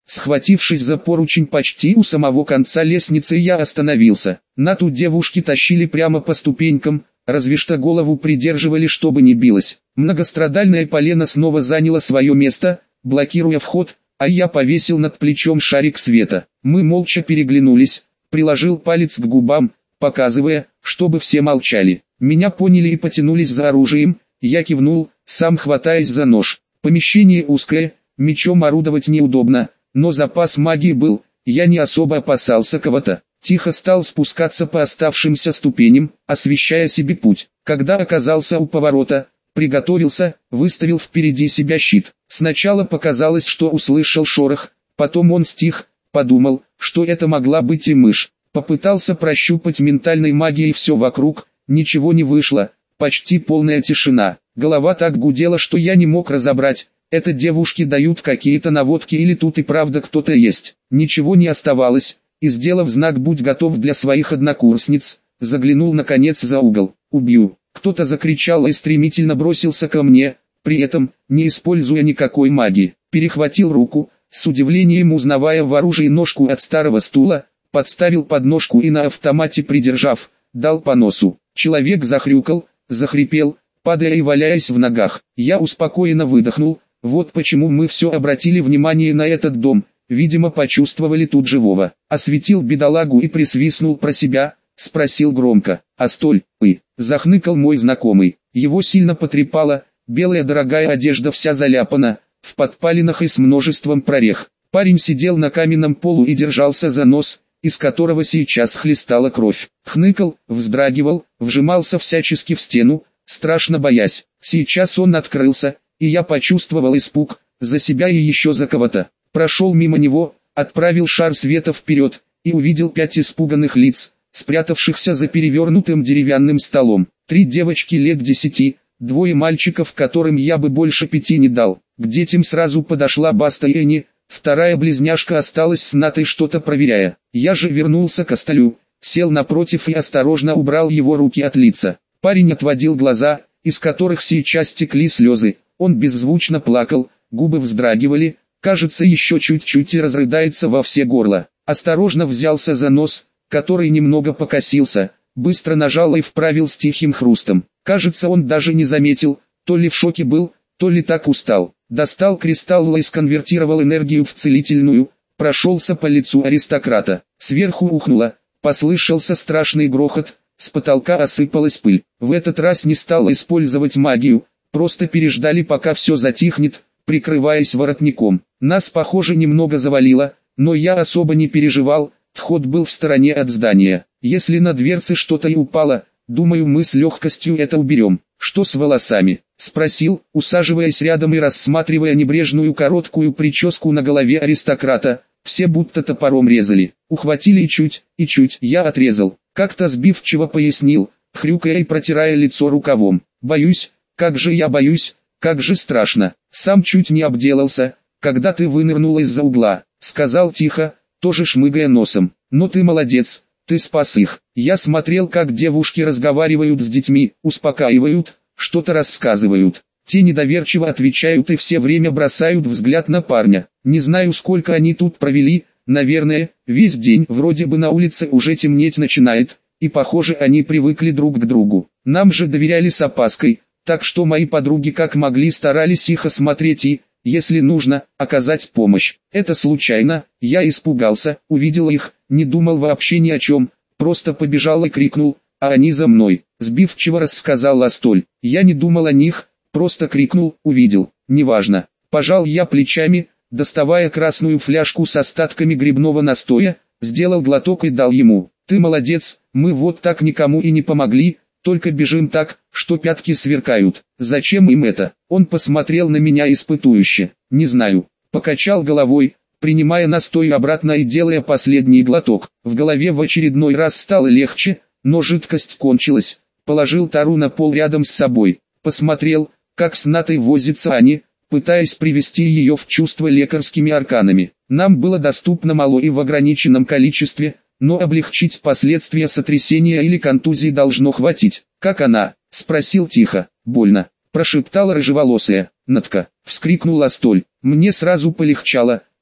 Схватившись за поручень почти у самого конца лестницы, я остановился. Нату девушки тащили прямо по ступенькам, разве что голову придерживали, чтобы не билось. Многострадальное полено снова заняло свое место, блокируя вход, а я повесил над плечом шарик света. Мы молча переглянулись, приложил палец к губам, показывая, чтобы все молчали. Меня поняли и потянулись за оружием, я кивнул, сам хватаясь за нож. Помещение узкое, мечом орудовать неудобно, но запас магии был, я не особо опасался кого-то. Тихо стал спускаться по оставшимся ступеням, освещая себе путь. Когда оказался у поворота, приготовился, выставил впереди себя щит. Сначала показалось, что услышал шорох, потом он стих, подумал, что это могла быть и мышь. Попытался прощупать ментальной магией все вокруг, ничего не вышло, почти полная тишина. Голова так гудела, что я не мог разобрать, это девушки дают какие-то наводки или тут и правда кто-то есть. Ничего не оставалось, и сделав знак «Будь готов» для своих однокурсниц, заглянул наконец за угол. «Убью!» Кто-то закричал и стремительно бросился ко мне, при этом, не используя никакой магии. Перехватил руку, с удивлением узнавая в оружии ножку от старого стула, подставил подножку и на автомате придержав, дал по носу. Человек захрюкал, захрипел, падая и валяясь в ногах. Я успокоенно выдохнул, вот почему мы все обратили внимание на этот дом, видимо почувствовали тут живого. Осветил бедолагу и присвистнул про себя, спросил громко: «А столь, и?» Захныкал мой знакомый. Его сильно потрепало, белая дорогая одежда вся заляпана, в подпалинах и с множеством прорех. Парень сидел на каменном полу и держался за нос, из которого сейчас хлестала кровь. Хныкал, вздрагивал, вжимался всячески в стену, страшно боясь. Сейчас он открылся, и я почувствовал испуг, за себя и еще за кого-то. Прошел мимо него, отправил шар света вперед, и увидел 5 испуганных лиц, спрятавшихся за перевернутым деревянным столом. 3 девочки лет 10, 2 мальчиков, которым я бы больше 5 не дал. К детям сразу подошла Баста и Энни, вторая близняшка осталась с Натой, что-то проверяя. Я же вернулся к столу, сел напротив и осторожно убрал его руки от лица. Парень отводил глаза, из которых сейчас текли слезы. Он беззвучно плакал, губы вздрагивали, кажется, еще чуть-чуть и разрыдается во все горло. Осторожно взялся за нос, который немного покосился, быстро нажал и вправил с тихим хрустом. Кажется, он даже не заметил, то ли в шоке был, то ли так устал. Достал кристалл и сконвертировал энергию в целительную, прошелся по лицу аристократа. Сверху ухнуло, послышался страшный грохот, с потолка осыпалась пыль. В этот раз не стал использовать магию, просто переждали, пока все затихнет, прикрываясь воротником. Нас, похоже, немного завалило, но я особо не переживал, вход был в стороне от здания. Если на дверце что-то и упало, думаю, мы с легкостью это уберем. «Что с волосами?» — спросил, усаживаясь рядом и рассматривая небрежную короткую прическу на голове аристократа. Все будто топором резали. Ухватили и чуть я отрезал. Как-то сбивчиво пояснил, хрюкая и протирая лицо рукавом. «Боюсь, как же я боюсь, как же страшно. Сам чуть не обделался, когда ты вынырнула из-за угла», — сказал тихо, тоже шмыгая носом. «Но ты молодец, ты спас их». Я смотрел, как девушки разговаривают с детьми, успокаивают, что-то рассказывают. Те недоверчиво отвечают и все время бросают взгляд на парня. Не знаю, сколько они тут провели, наверное, весь день. Вроде бы на улице уже темнеть начинает, и похоже, они привыкли друг к другу. Нам же доверяли с опаской, так что мои подруги как могли старались их осмотреть и, если нужно, оказать помощь. Это случайно, я испугался, увидел их, не думал вообще ни о чем, просто побежал и крикнул, а они за мной. Сбивчиво рассказал Астоль. Я не думал о них, просто крикнул, увидел, неважно. Пожал я плечами, доставая красную фляжку с остатками грибного настоя, сделал глоток и дал ему. Ты молодец, мы вот так никому и не помогли, только бежим так, что пятки сверкают. Зачем им это? Он посмотрел на меня испытующе. Не знаю. Покачал головой, принимая настой обратно и делая последний глоток. В голове в очередной раз стало легче, но жидкость кончилась. Положил тару на пол рядом с собой. Посмотрел, как с Натой возятся они, пытаясь привести ее в чувство лекарскими арканами. Нам было доступно мало и в ограниченном количестве, но облегчить последствия сотрясения или контузии должно хватить. «Как она?» — спросил тихо. «Больно», — прошептала рыжеволосая. «Натка!» — вскрикнула Столь. Мне сразу полегчало,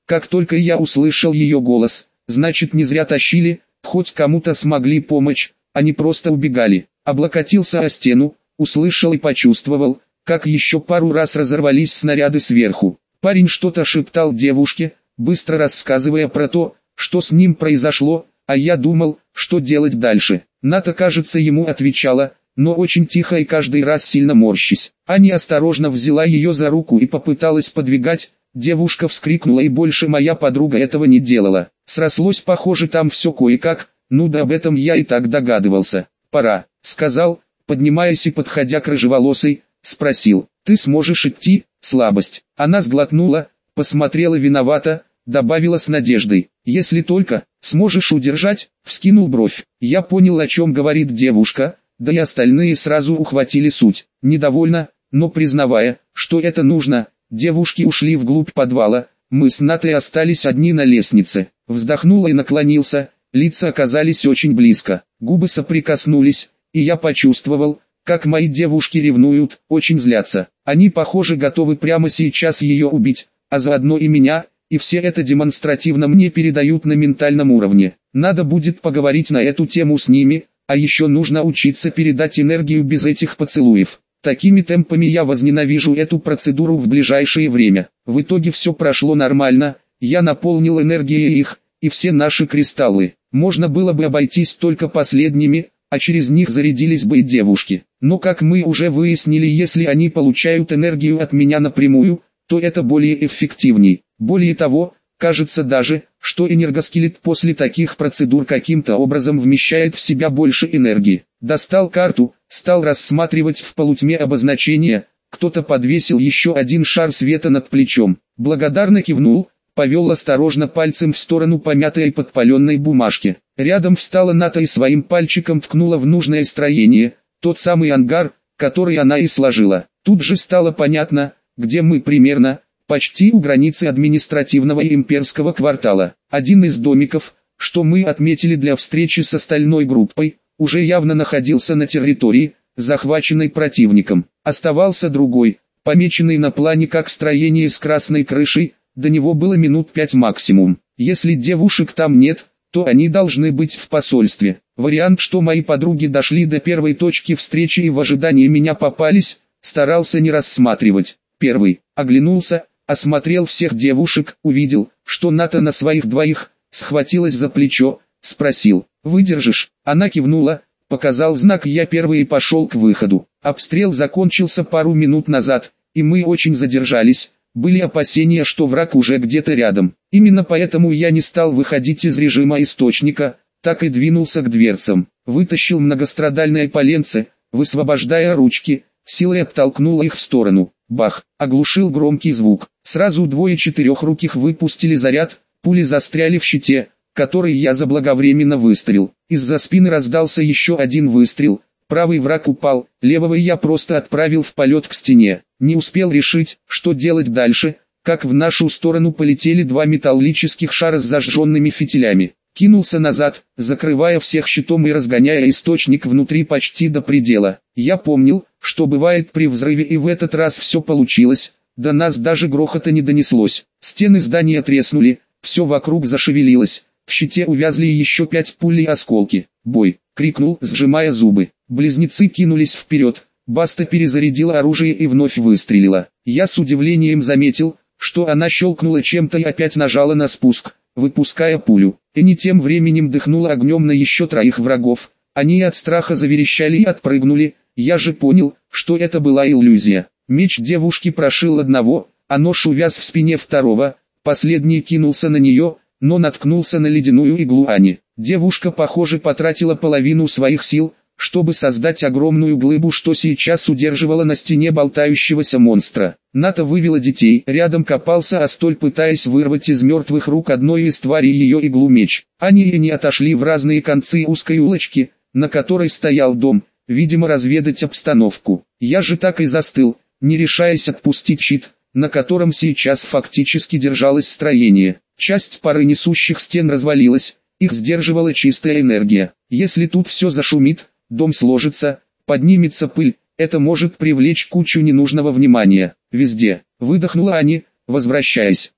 Как только я услышал ее голос, значит не зря тащили, хоть кому-то смогли помочь, а не просто убегали. Облокотился о стену, услышал и почувствовал, как еще пару раз разорвались снаряды сверху. Парень что-то шептал девушке, быстро рассказывая про то, что с ним произошло, а я думал, что делать дальше. Ната, кажется, ему отвечала, но очень тихо и каждый раз сильно морщись. Аня осторожно взяла ее за руку и попыталась подвигать, девушка вскрикнула, и больше моя подруга этого не делала. Срослось, похоже, там все кое-как, ну да, об этом я и так догадывался. «Пора», — сказал, поднимаясь и подходя к рыжеволосой, спросил: «Ты сможешь идти?» Слабость. Она сглотнула, посмотрела виновато, добавила с надеждой: «Если только сможешь удержать», вскинул бровь. Я понял, о чем говорит девушка, да и остальные сразу ухватили суть. Недовольно, но признавая, что это нужно, девушки ушли вглубь подвала, мы с Натой остались одни на лестнице. Вздохнул и наклонился, лица оказались очень близко, губы соприкоснулись, и я почувствовал, как мои девушки ревнуют, очень злятся. Они, похоже, готовы прямо сейчас ее убить, а заодно и меня, и все это демонстративно мне передают на ментальном уровне. Надо будет поговорить на эту тему с ними, а еще нужно учиться передать энергию без этих поцелуев. Такими темпами я возненавижу эту процедуру в ближайшее время. В итоге все прошло нормально, я наполнил энергией их, и все наши кристаллы. Можно было бы обойтись только последними, а через них зарядились бы и девушки. Но как мы уже выяснили, если они получают энергию от меня напрямую, то это более эффективней. Более того, кажется даже, что энергоскелет после таких процедур каким-то образом вмещает в себя больше энергии. Достал карту, стал рассматривать в полутьме обозначения, кто-то подвесил еще один шар света над плечом. Благодарно кивнул, повел осторожно пальцем в сторону помятой и подпаленной бумажки. Рядом встала Ната и своим пальчиком ткнула в нужное строение, тот самый ангар, который она и сложила. Тут же стало понятно, где мы примерно, почти у границы административного и имперского квартала. Один из домиков, что мы отметили для встречи с остальной группой, уже явно находился на территории, захваченной противником. Оставался другой, помеченный на плане как строение с красной крышей, до него было минут 5 максимум. Если девушек там нет, то они должны быть в посольстве. Вариант, что мои подруги дошли до первой точки встречи и в ожидании меня попались, старался не рассматривать. Первый, оглянулся, осмотрел всех девушек, увидел, что Ната на своих двоих, схватилась за плечо, спросил: «Выдержишь?» Она кивнула, показал знак, я первый и пошел к выходу. Обстрел закончился пару минут назад, и мы очень задержались. Были опасения, что враг уже где-то рядом. Именно поэтому я не стал выходить из режима источника, так и двинулся к дверцам. Вытащил многострадальное поленце, высвобождая ручки, силой оттолкнул их в сторону. Бах! Оглушил громкий звук. Сразу двое четырехруких выпустили заряд, пули застряли в щите, который я заблаговременно выставил. Из-за спины раздался еще один выстрел. Правый враг упал, левого я просто отправил в полет к стене. Не успел решить, что делать дальше, как в нашу сторону полетели два металлических шара с зажженными фитилями. Кинулся назад, закрывая всех щитом и разгоняя источник внутри почти до предела. Я помнил, что бывает при взрыве, и в этот раз все получилось, до нас даже грохота не донеслось. Стены здания треснули, все вокруг зашевелилось, в щите увязли еще 5 пуль и осколки. «Бой!» — крикнул, сжимая зубы. Близнецы кинулись вперед, Баста перезарядила оружие и вновь выстрелила. Я с удивлением заметил, что она щелкнула чем-то и опять нажала на спуск, выпуская пулю. Энни тем временем дыхнула огнем на еще 3 врагов. Они от страха заверещали и отпрыгнули. Я же понял, что это была иллюзия. Меч девушки прошил одного, а нож увяз в спине второго. Последний кинулся на нее, но наткнулся на ледяную иглу Ани. Девушка, похоже, потратила половину своих сил, чтобы создать огромную глыбу, что сейчас удерживала на стене болтающегося монстра. Ната вывела детей, рядом копался Астоль, пытаясь вырвать из мертвых рук одной из тварей ее иглу-меч. Они и не отошли в разные концы узкой улочки, на которой стоял дом, видимо, разведать обстановку. Я же так и застыл, не решаясь отпустить щит, на котором сейчас фактически держалось строение. Часть пары несущих стен развалилась, их сдерживала чистая энергия. Если тут все зашумит, дом сложится, поднимется пыль, это может привлечь кучу ненужного внимания. Везде, выдохнула Ани, возвращаясь.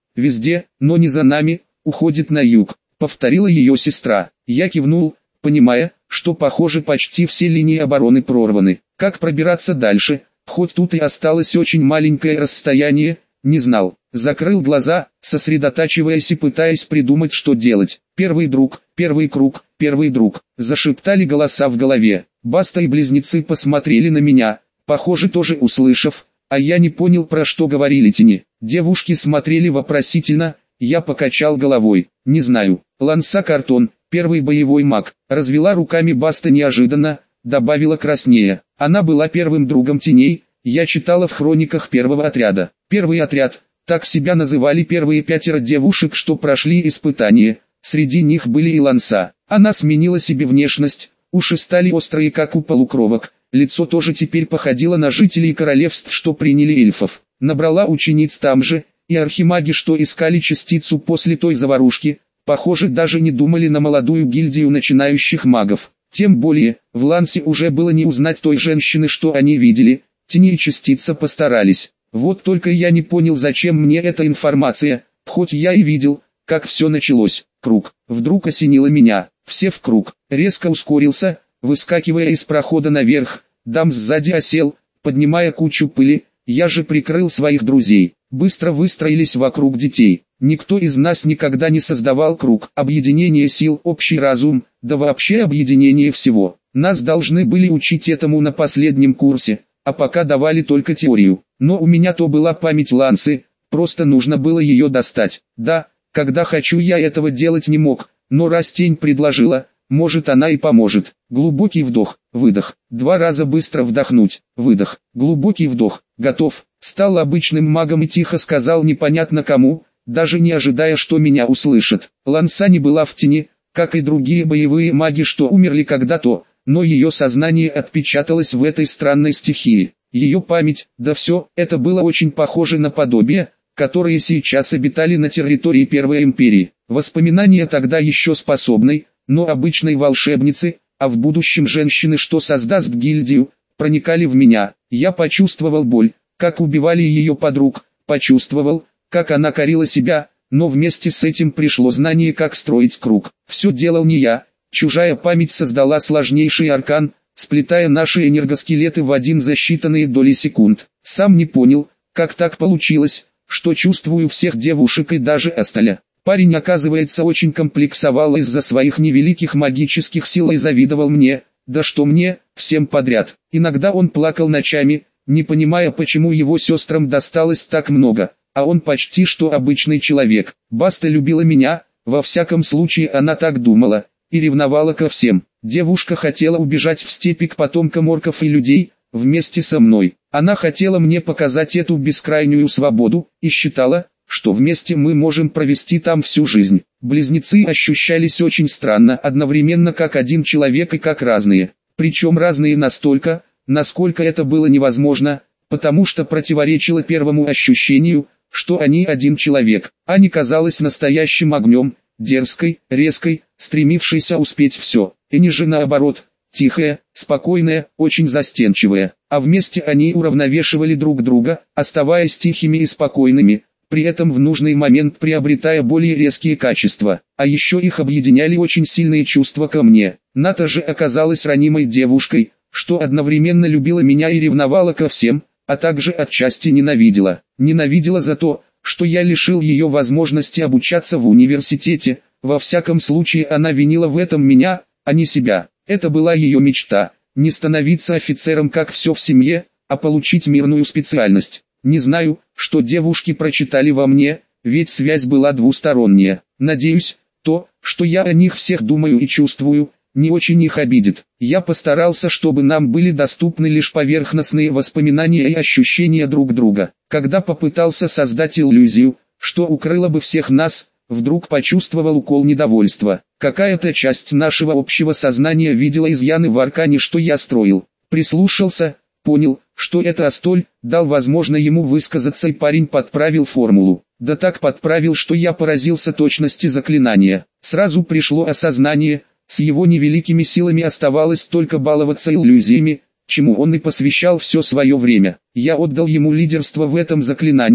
везде, но не за нами, уходит на юг, повторила ее сестра. Я кивнул, понимая, что похоже почти все линии обороны прорваны. Как пробираться дальше, хоть тут и осталось очень маленькое расстояние, не знал. Закрыл глаза, сосредотачиваясь и пытаясь придумать, что делать. Первый друг, первый круг, первый друг. Зашептали голоса в голове. Баста и близнецы посмотрели на меня, похоже тоже услышав, а я не понял, про что говорили тени. Девушки смотрели вопросительно, я покачал головой. Не знаю. Ланса Картон, первый боевой маг, развела руками Баста неожиданно, добавила краснее. Она была первым другом теней, я читала в хрониках первого отряда. Первый отряд, так себя называли первые 5 девушек, что прошли испытание, среди них были и Ланса. Она сменила себе внешность, уши стали острые как у полукровок, лицо тоже теперь походило на жителей королевств, что приняли эльфов. Набрала учениц там же, и архимаги, что искали частицу после той заварушки, похоже даже не думали на молодую гильдию начинающих магов. Тем более, в Лансе уже было не узнать той женщины, что они видели, тени и частица постарались. Вот только я не понял, зачем мне эта информация, хоть я и видел, как все началось. Круг. Вдруг осенило меня. Все в круг. Резко ускорился, выскакивая из прохода наверх. Дам сзади осел, поднимая кучу пыли. Я же прикрыл своих друзей. Быстро выстроились вокруг детей. Никто из нас никогда не создавал круг. Объединение сил, общий разум, да вообще объединение всего. Нас должны были учить этому на последнем курсе, а пока давали только теорию. Но у меня то была память Лансы, просто нужно было ее достать. Да, когда хочу я этого делать не мог, но раз тень предложила, может она и поможет. Глубокий вдох, выдох, 2 раза быстро вдохнуть, выдох, глубокий вдох, готов. Стал обычным магом и тихо сказал непонятно кому, даже не ожидая, что меня услышат. Ланса не была в тени, как и другие боевые маги, что умерли когда-то, но ее сознание отпечаталось в этой странной стихии. Ее память, да все, это было очень похоже на подобие, которые сейчас обитали на территории Первой Империи. Воспоминания тогда еще способной, но обычной волшебницы, а в будущем женщины, что создаст гильдию, проникали в меня. Я почувствовал боль, как убивали ее подруг, почувствовал, как она корила себя, но вместе с этим пришло знание, как строить круг. Все делал не я, чужая память создала сложнейший аркан, сплетая наши энергоскелеты в один за считанные доли секунд. Сам не понял, как так получилось, что чувствую всех девушек и даже Асталя. Парень, оказывается, очень комплексовал из-за своих невеликих магических сил и завидовал мне, да что мне, всем подряд. Иногда он плакал ночами, не понимая, почему его сестрам досталось так много, а он почти что обычный человек. Баста любила меня, во всяком случае она так думала, и ревновала ко всем. Девушка хотела убежать в степи к потомкам орков и людей, вместе со мной. Она хотела мне показать эту бескрайнюю свободу, и считала, что вместе мы можем провести там всю жизнь. Близнецы ощущались очень странно, одновременно как один человек и как разные. Причем разные настолько, насколько это было невозможно, потому что противоречило первому ощущению, что они один человек. Ани казалась настоящим огнем, дерзкой, резкой, стремившейся успеть все. И не же наоборот, тихая, спокойная, очень застенчивая. А вместе они уравновешивали друг друга, оставаясь тихими и спокойными, при этом в нужный момент приобретая более резкие качества. А еще их объединяли очень сильные чувства ко мне. Ната же оказалась ранимой девушкой, что одновременно любила меня и ревновала ко всем, а также отчасти ненавидела. Ненавидела за то, что я лишил ее возможности обучаться в университете. Во всяком случае она винила в этом меня, а не себя. Это была ее мечта, не становиться офицером как все в семье, а получить мирную специальность. Не знаю, что девушки прочитали во мне, ведь связь была двусторонняя. Надеюсь, то, что я о них всех думаю и чувствую, не очень их обидит. Я постарался, чтобы нам были доступны лишь поверхностные воспоминания и ощущения друг друга. Когда попытался создать иллюзию, что укрыло бы всех нас, вдруг почувствовал укол недовольства. Какая-то часть нашего общего сознания видела изъяны в аркане, что я строил. Прислушался, понял, что это Астоль, дал возможно ему высказаться, и парень подправил формулу. Да так подправил, что я поразился точности заклинания. Сразу пришло осознание, с его невеликими силами оставалось только баловаться иллюзиями, чему он и посвящал все свое время. Я отдал ему лидерство в этом заклинании,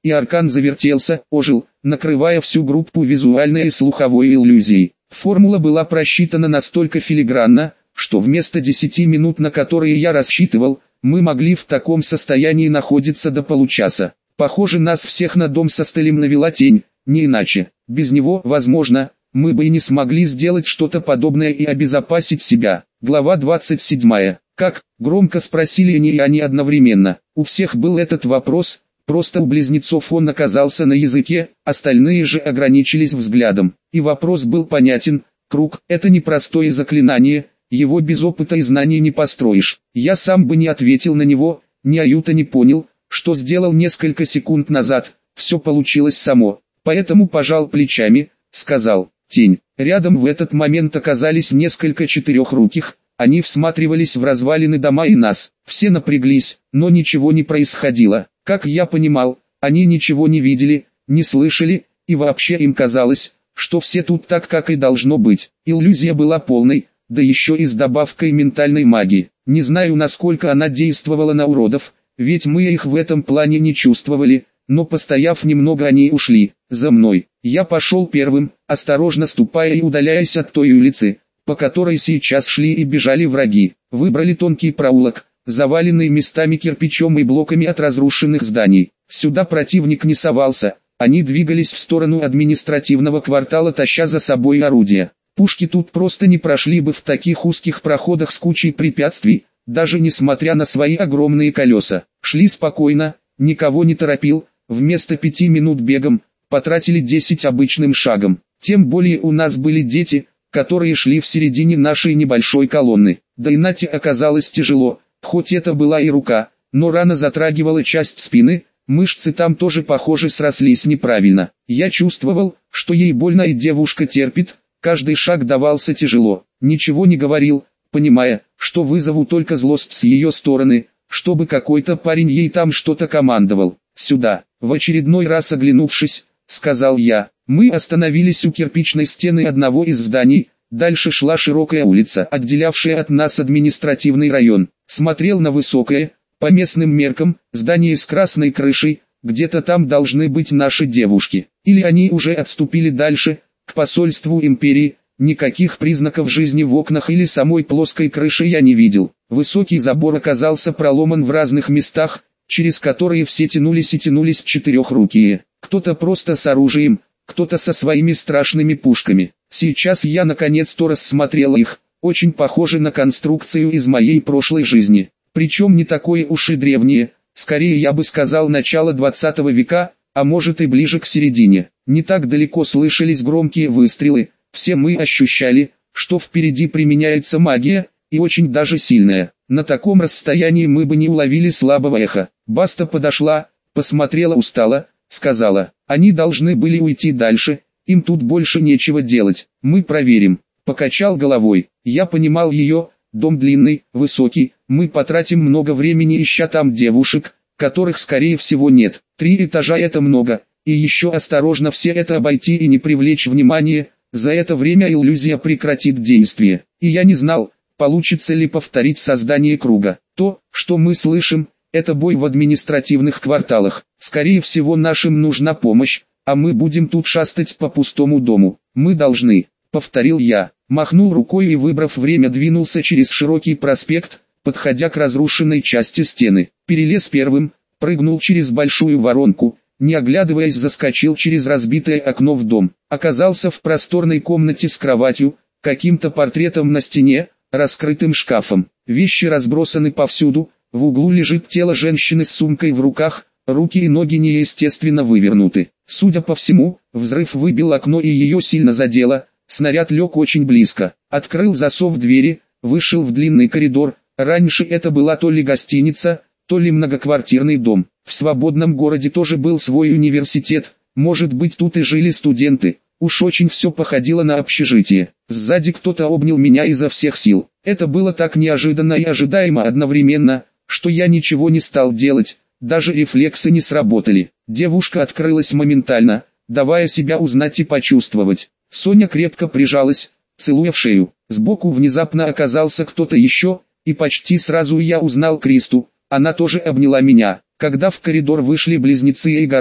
и аркан завертелся, ожил, накрывая всю группу визуальной и слуховой иллюзией. Формула была просчитана настолько филигранно, что вместо 10 минут, на которые я рассчитывал, мы могли в таком состоянии находиться до получаса. Похоже, нас всех на дом со стелем навела тень, не иначе. Без него, возможно, мы бы и не смогли сделать что-то подобное и обезопасить себя. Глава 27. «Как?» – громко спросили они одновременно. У всех был этот вопрос, просто у близнецов он оказался на языке, остальные же ограничились взглядом. И вопрос был понятен: круг – это непростое заклинание, его без опыта и знаний не построишь. Я сам бы не ответил на него, ни аюта не понял, что сделал несколько секунд назад, все получилось само. Поэтому пожал плечами, сказал: «Тень». Рядом в этот момент оказались несколько четырехруких, они всматривались в развалины дома и нас. Все напряглись, но ничего не происходило. Как я понимал, они ничего не видели, не слышали, и вообще им казалось, что все тут так, как и должно быть. Иллюзия была полной, да еще и с добавкой ментальной магии. Не знаю, насколько она действовала на уродов, ведь мы их в этом плане не чувствовали, но постояв немного, они ушли. За мной. Я пошел первым, осторожно ступая и удаляясь от той улицы, по которой сейчас шли и бежали враги. Выбрали тонкий проулок, заваленный местами кирпичом и блоками от разрушенных зданий. Сюда противник не совался, они двигались в сторону административного квартала, таща за собой орудия. Пушки тут просто не прошли бы в таких узких проходах с кучей препятствий, даже несмотря на свои огромные колеса. Шли спокойно, никого не торопил, вместо 5 минут бегом, потратили 10 обычным шагом. Тем более у нас были дети, которые шли в середине нашей небольшой колонны. Да и Нате оказалось тяжело, хоть это была и рука, но рана затрагивала часть спины, мышцы там тоже, похоже, срослись неправильно. Я чувствовал, что ей больно и девушка терпит, каждый шаг давался тяжело. Ничего не говорил, понимая, что вызову только злость с ее стороны, чтобы какой-то парень ей там что-то командовал. «Сюда!» В очередной раз оглянувшись, сказал я. Мы остановились у кирпичной стены одного из зданий, дальше шла широкая улица, отделявшая от нас административный район. Смотрел на высокое, по местным меркам, здание с красной крышей, где-то там должны быть наши девушки. Или они уже отступили дальше, к посольству империи. Никаких признаков жизни в окнах или самой плоской крыши я не видел. Высокий забор оказался проломан в разных местах, через которые все тянулись и тянулись четырехрукие. Кто-то просто с оружием, кто-то со своими страшными пушками. Сейчас я наконец-то рассмотрел их, очень похожи на конструкцию из моей прошлой жизни. Причем не такое уж и древнее, скорее я бы сказал начало 20 века, а может и ближе к середине. Не так далеко слышались громкие выстрелы, все мы ощущали, что впереди применяется магия, и очень даже сильная. На таком расстоянии мы бы не уловили слабого эха. Баста подошла, посмотрела устало, сказала: «Они должны были уйти дальше, им тут больше нечего делать, мы проверим». Покачал головой. Я понимал ее, дом длинный, высокий, мы потратим много времени ища там девушек, которых скорее всего нет. 3 этажа это много, и еще осторожно все это обойти и не привлечь внимания, за это время иллюзия прекратит действие. И я не знал, получится ли повторить создание круга. То, что мы слышим, это бой в административных кварталах. Скорее всего нашим нужна помощь, а мы будем тут шастать по пустому дому. Мы должны, повторил я, махнул рукой и, выбрав время, двинулся через широкий проспект, подходя к разрушенной части стены. Перелез первым, прыгнул через большую воронку, не оглядываясь заскочил через разбитое окно в дом. Оказался в просторной комнате с кроватью, каким-то портретом на стене, раскрытым шкафом. Вещи разбросаны повсюду, в углу лежит тело женщины с сумкой в руках, руки и ноги неестественно вывернуты. Судя по всему, взрыв выбил окно и ее сильно задело, снаряд лег очень близко. Открыл засов двери, вышел в длинный коридор, раньше это была то ли гостиница, то ли многоквартирный дом. В свободном городе тоже был свой университет, может быть тут и жили студенты. Уж очень все походило на общежитие. Сзади кто-то обнял меня изо всех сил. Это было так неожиданно и ожидаемо одновременно, что я ничего не стал делать, даже рефлексы не сработали. Девушка открылась моментально, давая себя узнать и почувствовать. Соня крепко прижалась, целуя в шею. Сбоку внезапно оказался кто-то еще, и почти сразу я узнал Кристу. Она тоже обняла меня. Когда в коридор вышли близнецы и Гора,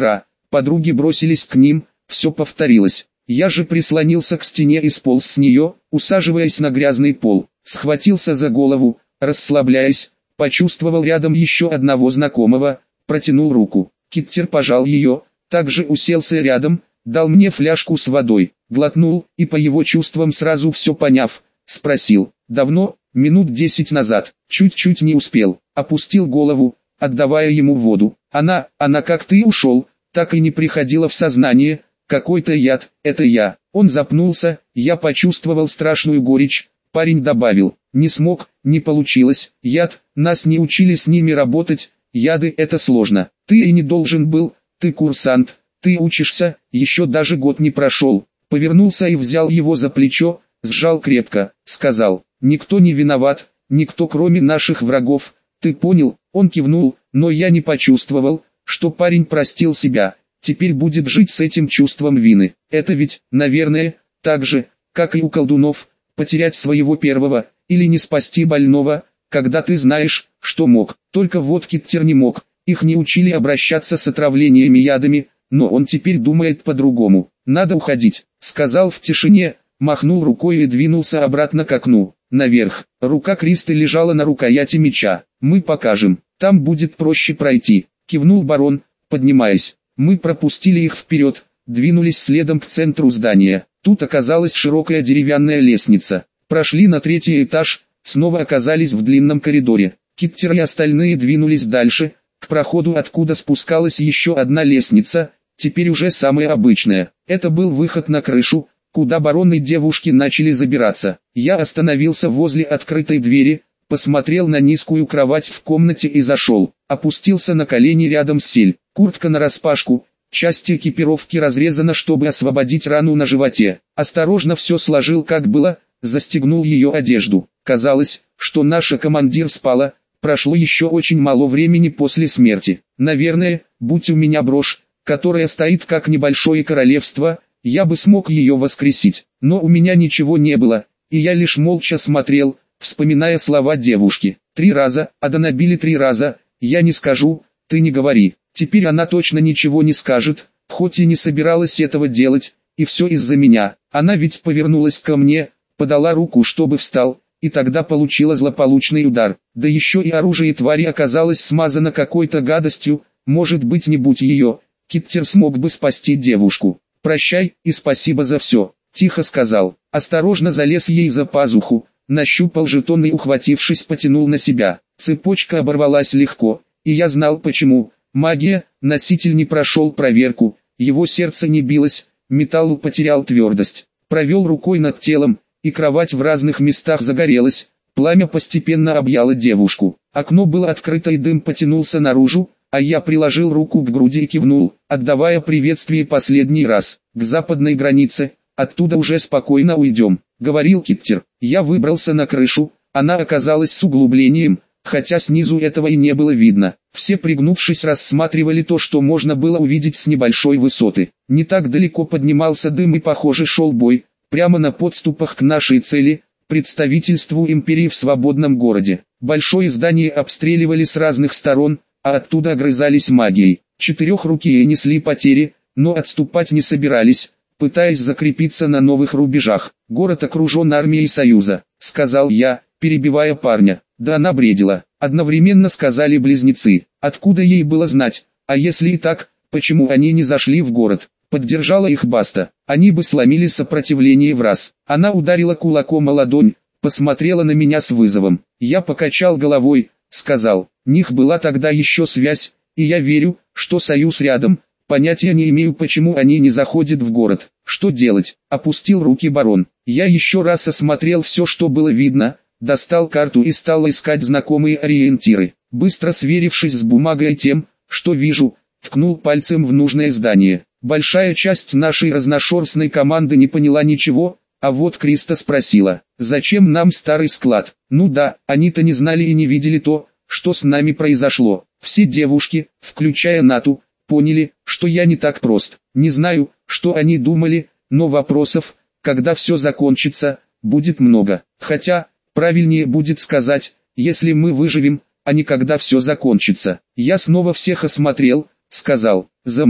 Подруги бросились к ним, все повторилось. Я же прислонился к стене и сполз с нее, усаживаясь на грязный пол. Схватился за голову, расслабляясь, почувствовал рядом еще одного знакомого, протянул руку. Киттер пожал ее, также уселся рядом, дал мне фляжку с водой, глотнул и по его чувствам сразу все поняв, спросил: «Давно?» «Минут 10 назад, чуть-чуть не успел», опустил голову, отдавая ему воду. Она как ты ушел, так и не приходила в сознание, какой-то яд, это я». Он запнулся, я почувствовал страшную горечь, парень добавил: «Не смог, не получилось, яд, нас не учили с ними работать, яды это сложно, ты и не должен был, ты курсант, ты учишься, еще даже год не прошел». Повернулся и взял его за плечо, сжал крепко, сказал: «Никто не виноват, никто кроме наших врагов, ты понял?» Он кивнул, но я не почувствовал, что парень простил себя, теперь будет жить с этим чувством вины. Это ведь, наверное, так же, как и у колдунов, потерять своего первого, или не спасти больного, когда ты знаешь, что мог. Только вот Киттер не мог, их не учили обращаться с отравлениями ядами, но он теперь думает по-другому. «Надо уходить», — сказал в тишине, махнул рукой и двинулся обратно к окну. Наверх. Рука Кристы лежала на рукояти меча. «Мы покажем, там будет проще пройти», — кивнул барон, поднимаясь. Мы пропустили их вперед, двинулись следом к центру здания. Тут оказалась широкая деревянная лестница. Прошли на 3-й этаж, снова оказались в длинном коридоре. Киттер и остальные двинулись дальше, к проходу, откуда спускалась еще одна лестница, теперь уже самая обычная. Это был выход на крышу, куда барон и девушки начали забираться. Я остановился возле открытой двери, посмотрел на низкую кровать в комнате и зашел. Опустился на колени рядом с Сель. Куртка нараспашку, часть экипировки разрезана, чтобы освободить рану на животе. Осторожно все сложил как было, застегнул ее одежду. Казалось, что наша командир спала, прошло еще очень мало времени после смерти. Наверное, будь у меня брошь, которая стоит как небольшое королевство, я бы смог ее воскресить, но у меня ничего не было, и я лишь молча смотрел, вспоминая слова девушки. 3 раза, Аданабили 3 раза, я не скажу, ты не говори. Теперь она точно ничего не скажет, хоть и не собиралась этого делать, и все из-за меня. Она ведь повернулась ко мне, подала руку, чтобы встал, и тогда получила злополучный удар. Да еще и оружие твари оказалось смазано какой-то гадостью, может быть, не будь ее, Киттер смог бы спасти девушку. «Прощай и спасибо за все», — тихо сказал. Осторожно залез ей за пазуху, нащупал жетон и, ухватившись, потянул на себя. Цепочка оборвалась легко, и я знал почему. Магия, носитель не прошел проверку, его сердце не билось, металл потерял твердость. Провел рукой над телом, и кровать в разных местах загорелась, пламя постепенно объяло девушку. Окно было открыто и дым потянулся наружу, а я приложил руку к груди и кивнул, отдавая приветствие последний раз. «К западной границе, оттуда уже спокойно уйдем», — говорил Киттер. Я выбрался на крышу, она оказалась с углублением, хотя снизу этого и не было видно. Все, пригнувшись, рассматривали то, что можно было увидеть с небольшой высоты. Не так далеко поднимался дым и, похоже, шел бой, прямо на подступах к нашей цели, представительству империи в свободном городе. Большое здание обстреливали с разных сторон, а оттуда огрызались магией. Четырехрукие несли потери, но отступать не собирались, пытаясь закрепиться на новых рубежах. «Город окружен армией Союза», — сказал я, перебивая парня. «Да она бредила», — одновременно сказали близнецы. «Откуда ей было знать? А если и так, почему они не зашли в город?» Поддержала их Баста. «Они бы сломили сопротивление в раз». Она ударила кулаком о ладонь, посмотрела на меня с вызовом. Я покачал головой, сказал: «Них была тогда еще связь, и я верю, что Союз рядом. Понятия не имею, почему они не заходят в город. Что делать?» Опустил руки барон. Я еще раз осмотрел все, что было видно, достал карту и стал искать знакомые ориентиры. Быстро сверившись с бумагой и тем, что вижу, ткнул пальцем в нужное здание. Большая часть нашей разношерстной команды не поняла ничего, а вот Криста спросила: «Зачем нам старый склад?» Ну да, они-то не знали и не видели то, что с нами произошло. Все девушки, включая Нату, поняли, что я не так прост. Не знаю, что они думали, но вопросов, когда все закончится, будет много. Хотя, правильнее будет сказать, если мы выживем, а не когда все закончится. Я снова всех осмотрел, сказал: «За мной».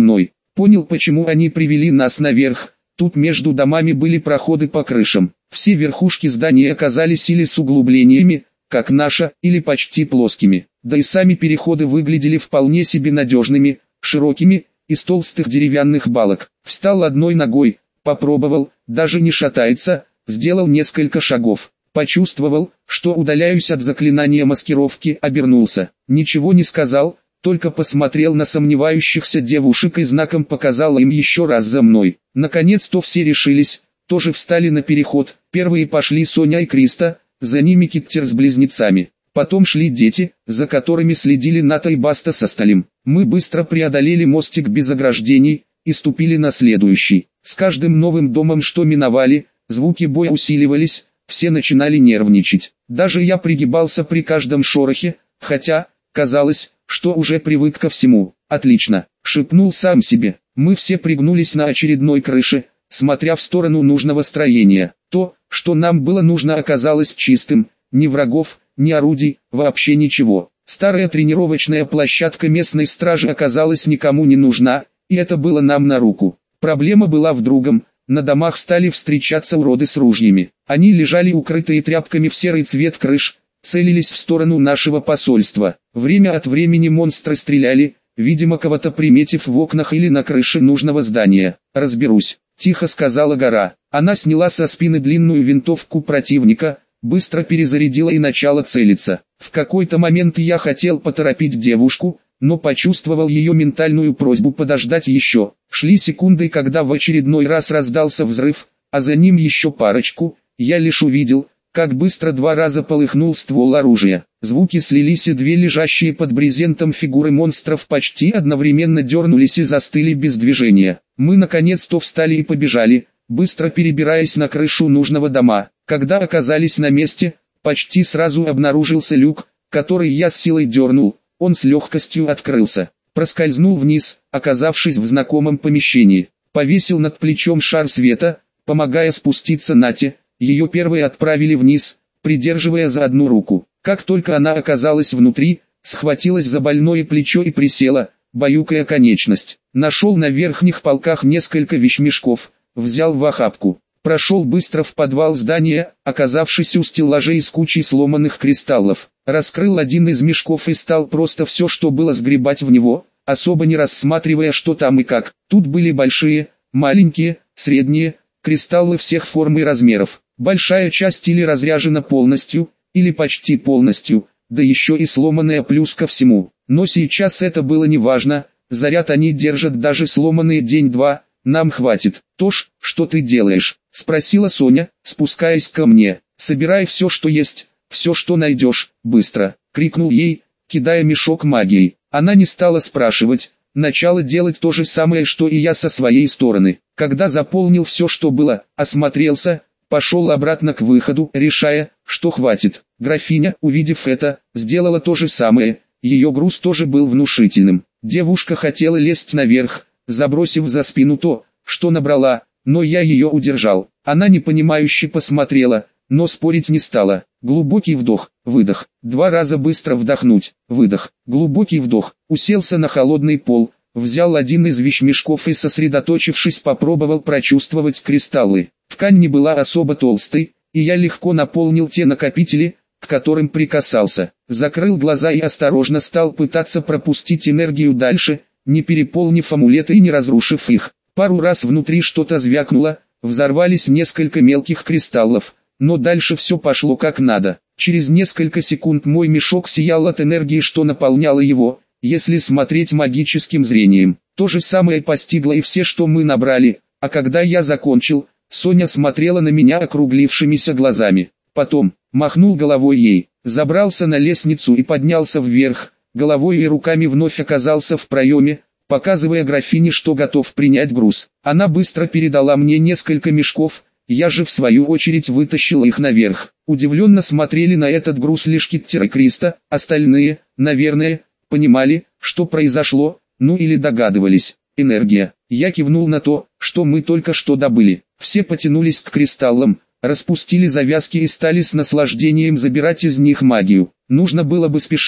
Понял, почему они привели нас наверх. Тут между домами были проходы по крышам. Все верхушки зданий оказались или с углублениями, как наша, или почти плоскими. Да и сами переходы выглядели вполне себе надежными, широкими, из толстых деревянных балок. Встал одной ногой, попробовал, даже не шатается, сделал несколько шагов. Почувствовал, что удаляюсь от заклинания маскировки, обернулся. Ничего не сказал, только посмотрел на сомневающихся девушек и знаком показал им еще раз за мной. Наконец-то все решились, тоже встали на переход. Первые пошли Соня и Криста, за ними Киттер с близнецами. Потом шли дети, за которыми следили Ната и Баста со Сталем. Мы быстро преодолели мостик без ограждений и ступили на следующий. С каждым новым домом, что миновали, звуки боя усиливались, все начинали нервничать. Даже я пригибался при каждом шорохе, хотя, казалось, что уже привык ко всему. «Отлично», — шепнул сам себе. Мы все пригнулись на очередной крыше, смотря в сторону нужного строения. То, что нам было нужно, оказалось чистым, ни врагов, ни орудий, вообще ничего. Старая тренировочная площадка местной стражи оказалась никому не нужна, и это было нам на руку. Проблема была в другом. На домах стали встречаться уроды с ружьями. Они лежали укрытые тряпками в серый цвет крыш, целились в сторону нашего посольства. Время от времени монстры стреляли, видимо кого-то приметив в окнах или на крыше нужного здания. «Разберусь», — тихо сказала Гора. Она сняла со спины длинную винтовку противника, быстро перезарядила и начала целиться. В какой-то момент я хотел поторопить девушку, но почувствовал ее ментальную просьбу подождать еще. Шли секунды, когда в очередной раз раздался взрыв, а за ним еще парочку. Я лишь увидел, как быстро 2 раза полыхнул ствол оружия. Звуки слились, и 2 лежащие под брезентом фигуры монстров почти одновременно дернулись и застыли без движения. Мы наконец-то встали и побежали, быстро перебираясь на крышу нужного дома. Когда оказались на месте, почти сразу обнаружился люк, который я с силой дернул. Он с легкостью открылся. Проскользнул вниз, оказавшись в знакомом помещении. Повесил над плечом шар света, помогая спуститься Нате. Ее первой отправили вниз, придерживая за одну руку. Как только она оказалась внутри, схватилась за больное плечо и присела, баюкая конечность. Нашел на верхних полках несколько вещмешков, взял в охапку. Прошел быстро в подвал здания, оказавшись у стеллажей с кучей сломанных кристаллов. Раскрыл один из мешков и стал просто все, что было, сгребать в него, особо не рассматривая, что там и как. Тут были большие, маленькие, средние, кристаллы всех форм и размеров. Большая часть или разряжена полностью, или почти полностью, да еще и сломанная плюс ко всему. Но сейчас это было не важно, заряд они держат даже сломанные день-два, нам хватит. «Тош, что ты делаешь?» — спросила Соня, спускаясь ко мне. «Собирай все, что есть, все, что найдешь, быстро!» — крикнул ей, кидая мешок магией. Она не стала спрашивать, начала делать то же самое, что и я со своей стороны. Когда заполнил все, что было, осмотрелся, пошел обратно к выходу, решая, что хватит. Графиня, увидев это, сделала то же самое, ее груз тоже был внушительным. Девушка хотела лезть наверх, забросив за спину то, что набрала, но я ее удержал. Она непонимающе посмотрела, но спорить не стала. Глубокий вдох, выдох, 2 раза быстро вдохнуть, выдох, глубокий вдох, уселся на холодный пол, взял один из вещмешков и, сосредоточившись, попробовал прочувствовать кристаллы. Ткань не была особо толстой, и я легко наполнил те накопители, к которым прикасался. Закрыл глаза и осторожно стал пытаться пропустить энергию дальше, не переполнив амулеты и не разрушив их. Пару раз внутри что-то звякнуло, взорвались несколько мелких кристаллов, но дальше все пошло как надо. Через несколько секунд мой мешок сиял от энергии, что наполняло его, если смотреть магическим зрением. То же самое постигло и все, что мы набрали, а когда я закончил, Соня смотрела на меня округлившимися глазами. Потом, махнул головой ей, забрался на лестницу и поднялся вверх, головой и руками вновь оказался в проеме, показывая графине, что готов принять груз. Она быстро передала мне несколько мешков, я же в свою очередь вытащил их наверх. Удивленно смотрели на этот груз лишь Киттер и Криста, остальные, наверное, понимали, что произошло, ну или догадывались. Энергия. Я кивнул на то, что мы только что добыли. Все потянулись к кристаллам, распустили завязки и стали с наслаждением забирать из них магию. Нужно было бы спешить,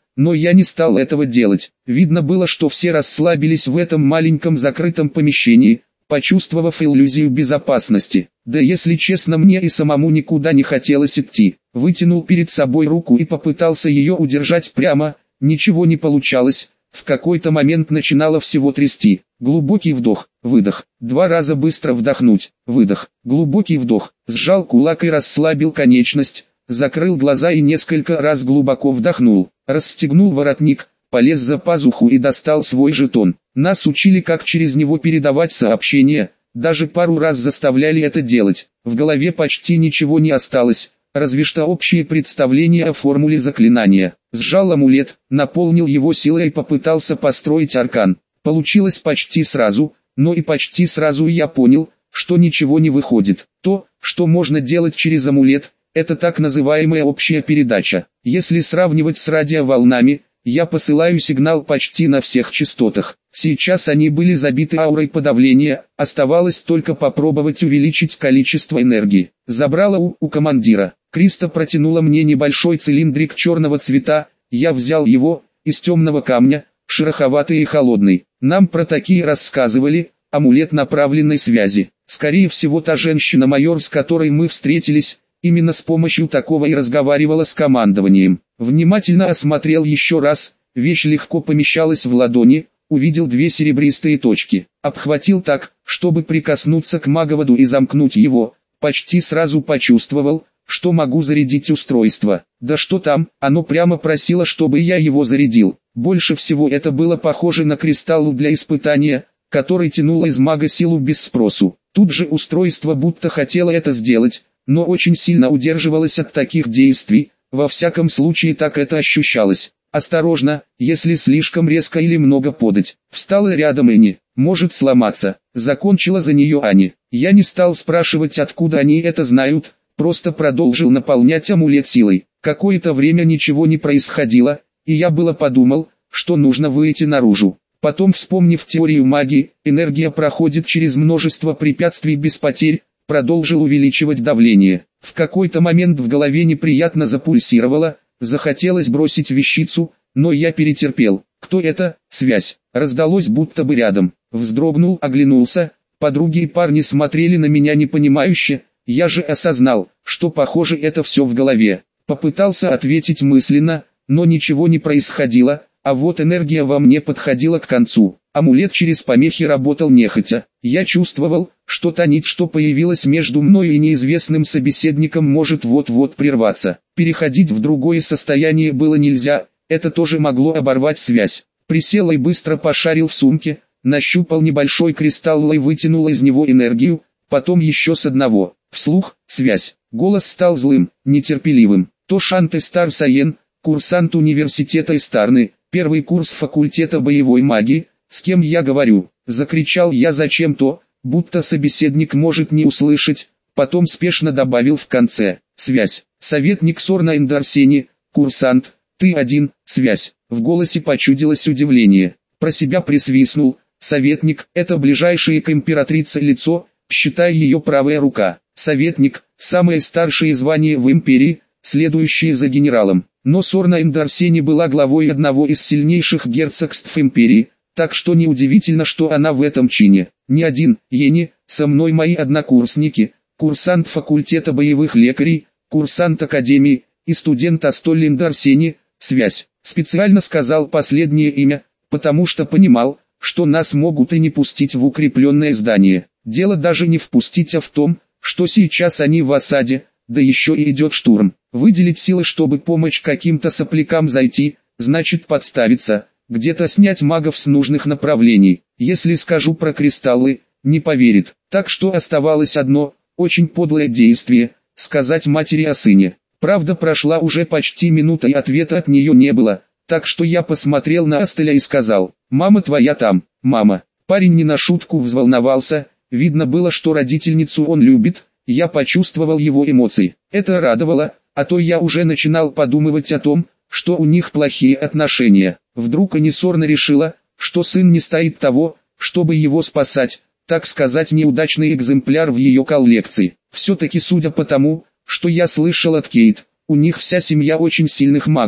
но я не стал этого делать. Видно было, что все расслабились в этом маленьком закрытом помещении, почувствовав иллюзию безопасности. Да если честно, мне и самому никуда не хотелось идти. Вытянул перед собой руку и попытался ее удержать прямо, ничего не получалось. В какой-то момент начинало всего трясти. Глубокий вдох, выдох, 2 раза быстро вдохнуть, выдох, глубокий вдох, сжал кулак и расслабил конечность, закрыл глаза и несколько раз глубоко вдохнул, расстегнул воротник, полез за пазуху и достал свой жетон. Нас учили, как через него передавать сообщения, даже пару раз заставляли это делать. В голове почти ничего не осталось, разве что общее представление о формуле заклинания. Сжал амулет, наполнил его силой и попытался построить аркан. Получилось почти сразу, но и почти сразу я понял, что ничего не выходит. То, что можно делать через амулет, это так называемая общая передача. Если сравнивать с радиоволнами, я посылаю сигнал почти на всех частотах. Сейчас они были забиты аурой подавления, оставалось только попробовать увеличить количество энергии. Забрала у командира. Криста протянула мне небольшой цилиндрик черного цвета, я взял его, из темного камня, шероховатый и холодный. Нам про такие рассказывали, амулет направленной связи. Скорее всего, та женщина-майор, с которой мы встретились, именно с помощью такого и разговаривала с командованием. Внимательно осмотрел еще раз, вещь легко помещалась в ладони, увидел 2 серебристые точки. Обхватил так, чтобы прикоснуться к маговоду и замкнуть его, почти сразу почувствовал, что могу зарядить устройство. Да что там, оно прямо просило, чтобы я его зарядил. Больше всего это было похоже на кристалл для испытания, который тянул из мага силу без спросу. Тут же устройство будто хотело это сделать, но очень сильно удерживалось от таких действий, во всяком случае так это ощущалось. Осторожно, если слишком резко или много подать. Встала рядом Энни, может сломаться. Закончила за нее Ани. Я не стал спрашивать, откуда они это знают, просто продолжил наполнять амулет силой. Какое-то время ничего не происходило, и я было подумал, что нужно выйти наружу. Потом, вспомнив теорию магии, энергия проходит через множество препятствий без потерь, продолжил увеличивать давление. В какой-то момент в голове неприятно запульсировало, захотелось бросить вещицу, но я перетерпел. Кто это? Связь. Раздалось будто бы рядом. Вздрогнул, оглянулся, подруги и парни смотрели на меня непонимающе, я же осознал, что похоже это все в голове. Попытался ответить мысленно, но ничего не происходило, а вот энергия во мне подходила к концу. Амулет через помехи работал нехотя. Я чувствовал, что та нить, что появилась между мной и неизвестным собеседником, может вот-вот прерваться. Переходить в другое состояние было нельзя, это тоже могло оборвать связь. Присел и быстро пошарил в сумке, нащупал небольшой кристалл и вытянул из него энергию, потом еще с одного. Вслух, связь. Голос стал злым, нетерпеливым. То Шанте Стар Саен, курсант университета Истарны, первый курс факультета боевой магии. «С кем я говорю?» – закричал я зачем-то, будто собеседник может не услышать, потом спешно добавил в конце. «Связь. Советник Сорна Эндарсени, курсант, ты один, связь». В голосе почудилось удивление. Про себя присвистнул. Советник – это ближайшее к императрице лицо, считай ее правая рука. Советник – самое старшее звание в империи, следующее за генералом. Но Сорна Эндарсени была главой одного из сильнейших герцогств империи, так что неудивительно, что она в этом чине. Не один, Ени, со мной мои однокурсники, курсант факультета боевых лекарей, курсант академии и студент Астоль Эндарсени, связь. Специально сказал последнее имя, потому что понимал, что нас могут и не пустить в укрепленное здание. Дело даже не впустить, а в том, что сейчас они в осаде, да еще и идет штурм. Выделить силы, чтобы помочь каким-то соплякам зайти, значит подставиться. Где-то снять магов с нужных направлений. Если скажу про кристаллы, не поверит. Так что оставалось одно, очень подлое действие, сказать матери о сыне. Правда, прошла уже почти минута и ответа от нее не было, так что я посмотрел на Астеля и сказал: «Мама твоя там, мама». Парень не на шутку взволновался, видно было, что родительницу он любит, я почувствовал его эмоции. Это радовало, а то я уже начинал подумывать о том, что у них плохие отношения. Вдруг Энни Сорна решила, что сын не стоит того, чтобы его спасать, так сказать, неудачный экземпляр в ее коллекции. Все-таки судя по тому, что я слышал от Кейт, у них вся семья очень сильных магов.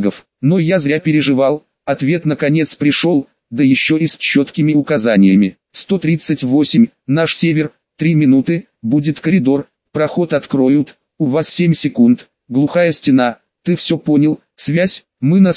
Но я зря переживал, ответ наконец пришел, да еще и с четкими указаниями. 138, наш север, 3 минуты, будет коридор, проход откроют, у вас 7 секунд, глухая стена, ты все понял, связь, мы на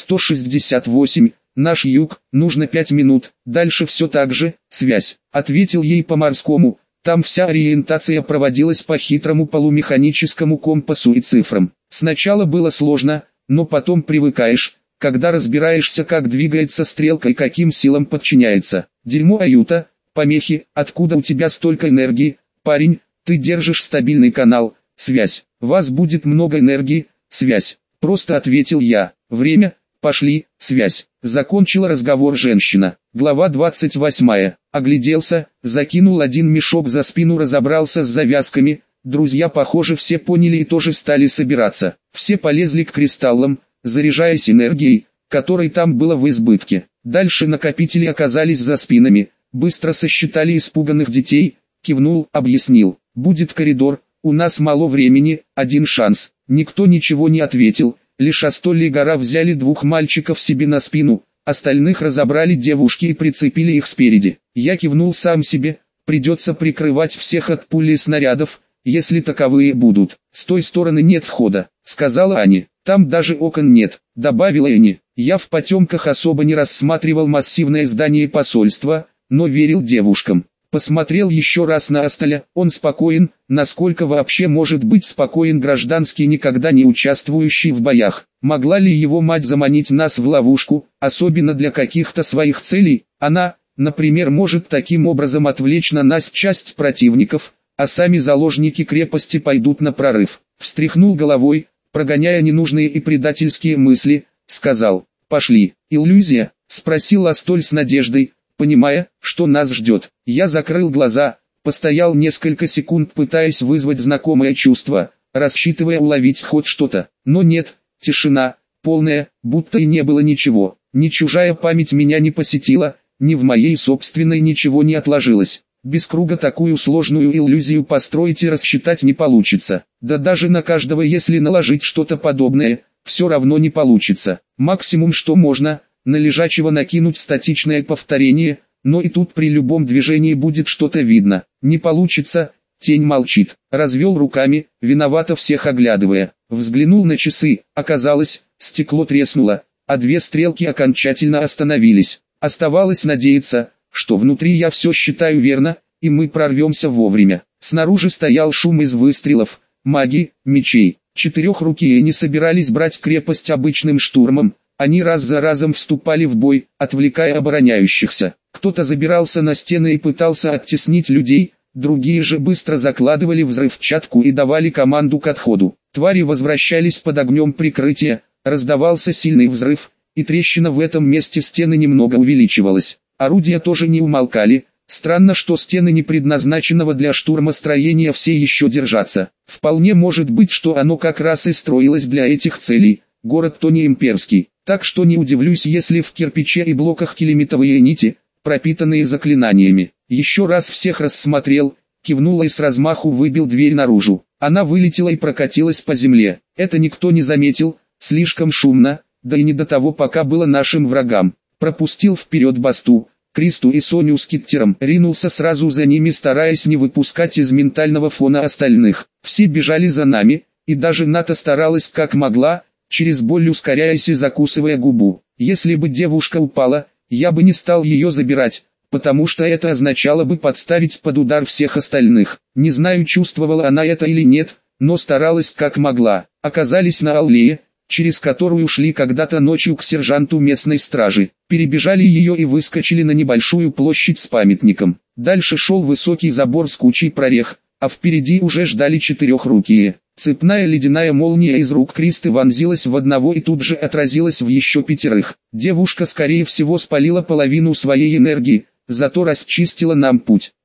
168, наш юг, нужно 5 минут, дальше все так же, связь. Ответил ей по-морскому, там вся ориентация проводилась по хитрому полумеханическому компасу и цифрам. Сначала было сложно, но потом привыкаешь, когда разбираешься, как двигается стрелка и каким силам подчиняется. Дерьмо Аюта, помехи, откуда у тебя столько энергии, парень, ты держишь стабильный канал, связь, вас будет много энергии, связь, просто ответил я. Время, пошли, связь. Закончила разговор женщина. Глава 28. Огляделся, закинул один мешок за спину, разобрался с завязками. Друзья, похоже, все поняли и тоже стали собираться. Все полезли к кристаллам, заряжаясь энергией, которой там было в избытке. Дальше накопители оказались за спинами. Быстро сосчитали испуганных детей, кивнул, объяснил. Будет коридор, у нас мало времени, один шанс. Никто ничего не ответил, лишь Астоль и Гора взяли 2 мальчиков себе на спину, остальных разобрали девушки и прицепили их спереди. Я кивнул сам себе, придется прикрывать всех от пули и снарядов, если таковые будут. С той стороны нет входа, сказала Аня. Там даже окон нет, добавила Эни. Я в потемках особо не рассматривал массивное здание посольства, но верил девушкам. Посмотрел еще раз на Астоля, он спокоен, насколько вообще может быть спокоен гражданский, никогда не участвующий в боях. Могла ли его мать заманить нас в ловушку, особенно для каких-то своих целей? Она, например, может таким образом отвлечь на нас часть противников, а сами заложники крепости пойдут на прорыв. Встряхнул головой, прогоняя ненужные и предательские мысли, сказал: «Пошли». «Иллюзия?» — спросил Астоль с надеждой, понимая, что нас ждет. Я закрыл глаза, постоял несколько секунд, пытаясь вызвать знакомое чувство, рассчитывая уловить хоть что-то. Но нет, тишина, полная, будто и не было ничего. Ни чужая память меня не посетила, ни в моей собственной ничего не отложилось. Без круга такую сложную иллюзию построить и рассчитать не получится. Да даже на каждого, если наложить что-то подобное, все равно не получится. Максимум, что можно, на лежачего накинуть статичное повторение, но и тут при любом движении будет что-то видно. Не получится, тень молчит. Развел руками, виновато всех оглядывая. Взглянул на часы, оказалось, стекло треснуло, а 2 стрелки окончательно остановились. Оставалось надеяться, что внутри я все считаю верно, и мы прорвемся вовремя. Снаружи стоял шум из выстрелов, маги, мечей. Четырехрукие не собирались брать крепость обычным штурмом, они раз за разом вступали в бой, отвлекая обороняющихся. Кто-то забирался на стены и пытался оттеснить людей, другие же быстро закладывали взрывчатку и давали команду к отходу. Твари возвращались под огнем прикрытия, раздавался сильный взрыв, и трещина в этом месте стены немного увеличивалась. Орудия тоже не умолкали. Странно, что стены не предназначенного для штурма строения все еще держатся. Вполне может быть, что оно как раз и строилось для этих целей. Город то не имперский, так что не удивлюсь, если в кирпиче и блоках километровые нити, пропитанные заклинаниями. Еще раз всех рассмотрел, кивнул и с размаху выбил дверь наружу. Она вылетела и прокатилась по земле. Это никто не заметил, слишком шумно, да и не до того пока было нашим врагам. Пропустил вперед Басту, Кристу и Соню с Киттером, ринулся сразу за ними, стараясь не выпускать из ментального фона остальных. Все бежали за нами, и даже Ната старалась как могла, через боль ускоряясь и закусывая губу. Если бы девушка упала, я бы не стал ее забирать, потому что это означало бы подставить под удар всех остальных. Не знаю, чувствовала она это или нет, но старалась как могла. Оказались на аллее, через которую шли когда-то ночью к сержанту местной стражи. Перебежали ее и выскочили на небольшую площадь с памятником. Дальше шел высокий забор с кучей прорех, а впереди уже ждали четырехрукие. Цепная ледяная молния из рук Кристы вонзилась в одного и тут же отразилась в еще 5. Девушка скорее всего спалила половину своей энергии, зато расчистила нам путь.